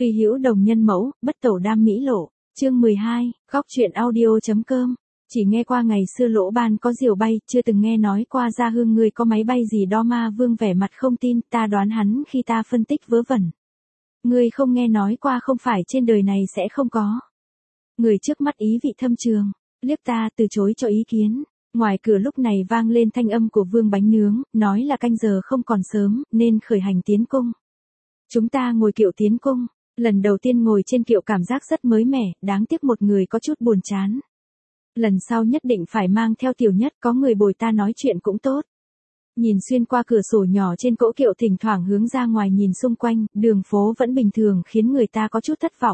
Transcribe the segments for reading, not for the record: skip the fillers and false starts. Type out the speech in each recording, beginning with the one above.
Tùy hữu đồng nhân mẫu, bất tẩu đam mỹ lộ. Chương 12, góc truyện audio.com. Chỉ nghe qua ngày xưa Lỗ Ban có diều bay, chưa từng nghe nói qua Gia Hương người có máy bay gì đó. Ma Vương vẻ mặt không tin, ta đoán hắn khi ta phân tích vớ vẩn. Ngươi không nghe nói qua, không phải trên đời này sẽ không có. Người trước mắt ý vị thâm trường, liếc ta từ chối cho ý kiến. Ngoài cửa lúc này vang lên thanh âm của Vương Bánh Nướng, nói là canh giờ không còn sớm, nên khởi hành tiến cung. Chúng ta ngồi kiệu tiến cung, lần đầu tiên ngồi trên kiệu cảm giác rất mới mẻ, đáng tiếc một người có chút buồn chán. Lần sau nhất định phải mang theo Tiểu Nhất, có người bồi ta nói chuyện cũng tốt. Nhìn xuyên qua cửa sổ nhỏ trên cỗ kiệu, thỉnh thoảng hướng ra ngoài nhìn xung quanh, đường phố vẫn bình thường khiến người ta có chút thất vọng.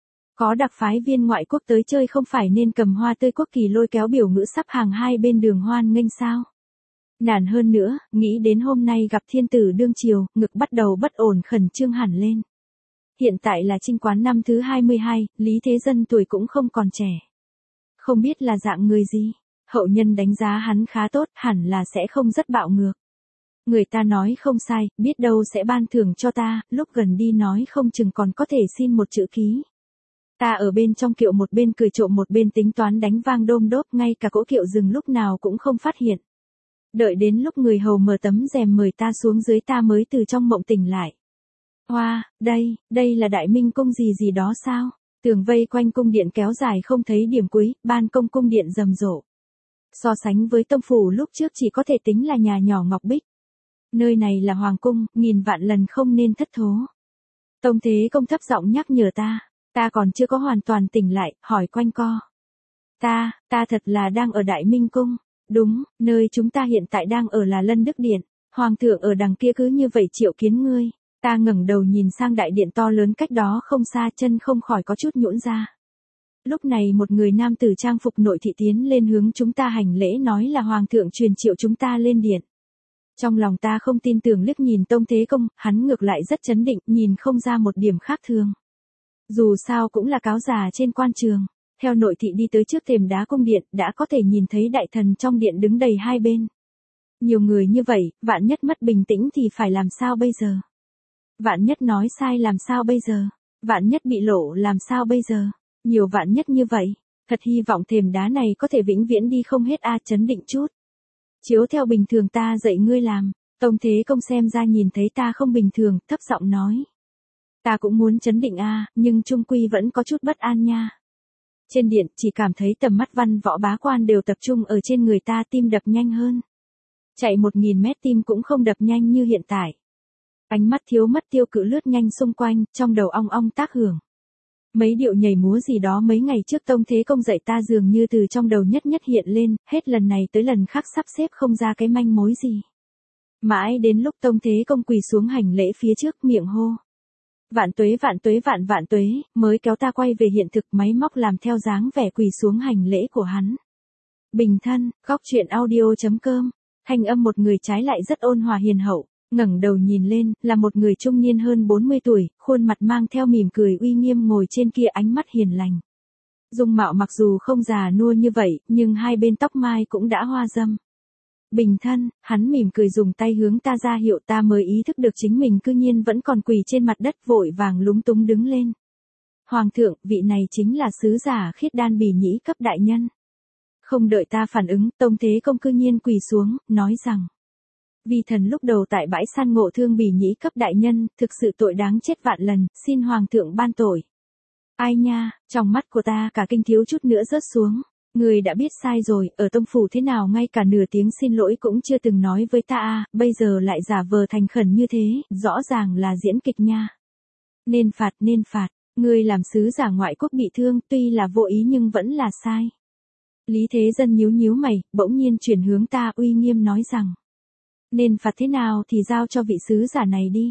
Có đặc phái viên ngoại quốc tới chơi không phải nên cầm hoa tươi quốc kỳ lôi kéo biểu ngữ sắp hàng hai bên đường hoan nghênh sao? Nản hơn nữa, nghĩ đến hôm nay gặp thiên tử đương triều, ngực bắt đầu bất ổn khẩn trương hẳn lên. Hiện tại là Trinh Quán năm thứ 22, Lý Thế Dân tuổi cũng không còn trẻ. Không biết là dạng người gì, hậu nhân đánh giá hắn khá tốt, hẳn là sẽ không rất bạo ngược. Người ta nói không sai, biết đâu sẽ ban thưởng cho ta, lúc gần đi nói không chừng còn có thể xin một chữ ký. Ta ở bên trong kiệu một bên cười trộm một bên tính toán đánh vang đôm đốp, ngay cả cỗ kiệu dừng lúc nào cũng không phát hiện. Đợi đến lúc người hầu mở tấm rèm mời ta xuống dưới ta mới từ trong mộng tỉnh lại. Hoa, đây là Đại Minh cung gì gì đó sao? Tường vây quanh cung điện kéo dài không thấy điểm cuối, ban công cung điện rầm rộ. So sánh với tông phủ lúc trước chỉ có thể tính là nhà nhỏ ngọc bích. Nơi này là hoàng cung, nghìn vạn lần không nên thất thố. Tông Thế Công thấp giọng nhắc nhở ta còn chưa có hoàn toàn tỉnh lại, hỏi quanh co. Ta thật là đang ở Đại Minh cung. Đúng, nơi chúng ta hiện tại đang ở là Lân Đức Điện, hoàng thượng ở đằng kia cứ như vậy triệu kiến ngươi. Ta ngẩng đầu nhìn sang đại điện to lớn cách đó không xa, chân không khỏi có chút nhũn ra. Lúc này một người nam tử trang phục nội thị tiến lên hướng chúng ta hành lễ, nói là hoàng thượng truyền triệu chúng ta lên điện. Trong lòng ta không tin tưởng liếc nhìn Tông Thế Công, hắn ngược lại rất trấn định, nhìn không ra một điểm khác thường. Dù sao cũng là cáo già trên quan trường. Theo nội thị đi tới trước thềm đá cung điện, đã có thể nhìn thấy đại thần trong điện đứng đầy hai bên. Nhiều người như vậy, vạn nhất mất bình tĩnh thì phải làm sao bây giờ? Vạn nhất nói sai làm sao bây giờ? Vạn nhất bị lộ làm sao bây giờ? Nhiều vạn nhất như vậy, thật hy vọng thềm đá này có thể vĩnh viễn đi không hết a. Chấn định chút. Chiếu theo bình thường ta dạy ngươi làm. Tông Thế Công xem ra nhìn thấy ta không bình thường, thấp giọng nói. Ta cũng muốn chấn định a, nhưng chung quy vẫn có chút bất an nha. Trên điện, chỉ cảm thấy tầm mắt văn võ bá quan đều tập trung ở trên người ta, tim đập nhanh hơn. Chạy 1000 mét tim cũng không đập nhanh như hiện tại. Ánh mắt thiếu mất tiêu cự lướt nhanh xung quanh, trong đầu ong ong tác hưởng. Mấy điệu nhảy múa gì đó mấy ngày trước Tông Thế Công dạy ta dường như từ trong đầu nhất hiện lên, hết lần này tới lần khác sắp xếp không ra cái manh mối gì. Mãi đến lúc Tông Thế Công quỳ xuống hành lễ phía trước, miệng hô. Vạn tuế vạn tuế vạn tuế, mới kéo ta quay về hiện thực, máy móc làm theo dáng vẻ quỳ xuống hành lễ của hắn. Bình thân, góc truyện audio.com, thanh âm một người trái lại rất ôn hòa hiền hậu, ngẩng đầu nhìn lên, là một người trung niên hơn 40 tuổi, khuôn mặt mang theo mỉm cười uy nghiêm ngồi trên kia, ánh mắt hiền lành. Dung mạo mặc dù không già nua như vậy, nhưng hai bên tóc mai cũng đã hoa râm. Bình thân, hắn mỉm cười dùng tay hướng ta ra hiệu, ta mới ý thức được chính mình cư nhiên vẫn còn quỳ trên mặt đất, vội vàng lúng túng đứng lên. Hoàng thượng, vị này chính là sứ giả Khiết Đan Bỉ Nhĩ cấp đại nhân. Không đợi ta phản ứng, Tông Thế Công cư nhiên quỳ xuống, nói rằng. Vi thần lúc đầu tại bãi săn ngộ thương Bỉ Nhĩ cấp đại nhân, thực sự tội đáng chết vạn lần, xin hoàng thượng ban tội. Ai nha, trong mắt của ta cả kinh thiếu chút nữa rớt xuống. Người đã biết sai rồi, ở tông phủ thế nào ngay cả nửa tiếng xin lỗi cũng chưa từng nói với ta à, bây giờ lại giả vờ thành khẩn như thế, rõ ràng là diễn kịch nha. Nên phạt, người làm sứ giả ngoại quốc bị thương, tuy là vô ý nhưng vẫn là sai. Lý Thế Dân nhíu mày, bỗng nhiên chuyển hướng ta, uy nghiêm nói rằng. Nên phạt thế nào thì giao cho vị sứ giả này đi.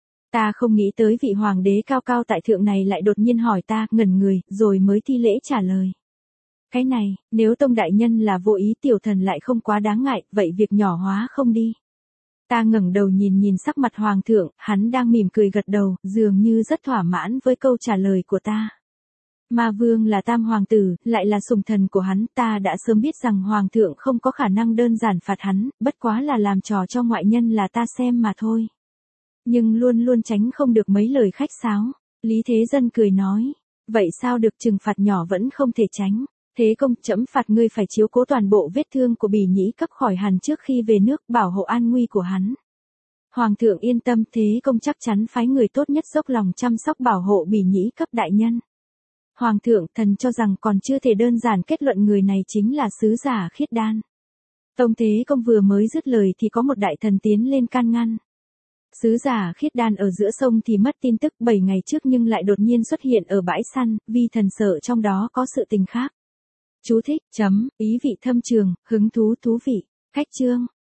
Ta không nghĩ tới vị hoàng đế cao cao tại thượng này lại đột nhiên hỏi ta, ngẩn người, rồi mới thi lễ trả lời. Cái này, nếu Tông đại nhân là vô ý, tiểu thần lại không quá đáng ngại, vậy việc nhỏ hóa không đi. Ta ngẩng đầu nhìn sắc mặt hoàng thượng, hắn đang mỉm cười gật đầu, dường như rất thỏa mãn với câu trả lời của ta. Ma Vương là tam hoàng tử, lại là sủng thần của hắn, ta đã sớm biết rằng hoàng thượng không có khả năng đơn giản phạt hắn, bất quá là làm trò cho ngoại nhân là ta xem mà thôi. Nhưng luôn tránh không được mấy lời khách sáo. Lý Thế Dân cười nói, vậy sao được, trừng phạt nhỏ vẫn không thể tránh. Thế công, trẫm phạt ngươi phải chiếu cố toàn bộ vết thương của Bỉ Nhĩ Cấp khỏi hẳn trước khi về nước, bảo hộ an nguy của hắn. Hoàng thượng yên tâm, Thế công chắc chắn phái người tốt nhất dốc lòng chăm sóc bảo hộ Bỉ Nhĩ Cấp đại nhân. Hoàng thượng, thần cho rằng còn chưa thể đơn giản kết luận người này chính là sứ giả Khiết Đan. Tông Thế Công vừa mới dứt lời thì có một đại thần tiến lên can ngăn. Sứ giả Khiết Đan ở giữa sông thì mất tin tức 7 ngày trước nhưng lại đột nhiên xuất hiện ở bãi săn, vi thần sợ trong đó có sự tình khác. Chú thích, ý vị thâm trường, hứng thú thú vị, khách chương.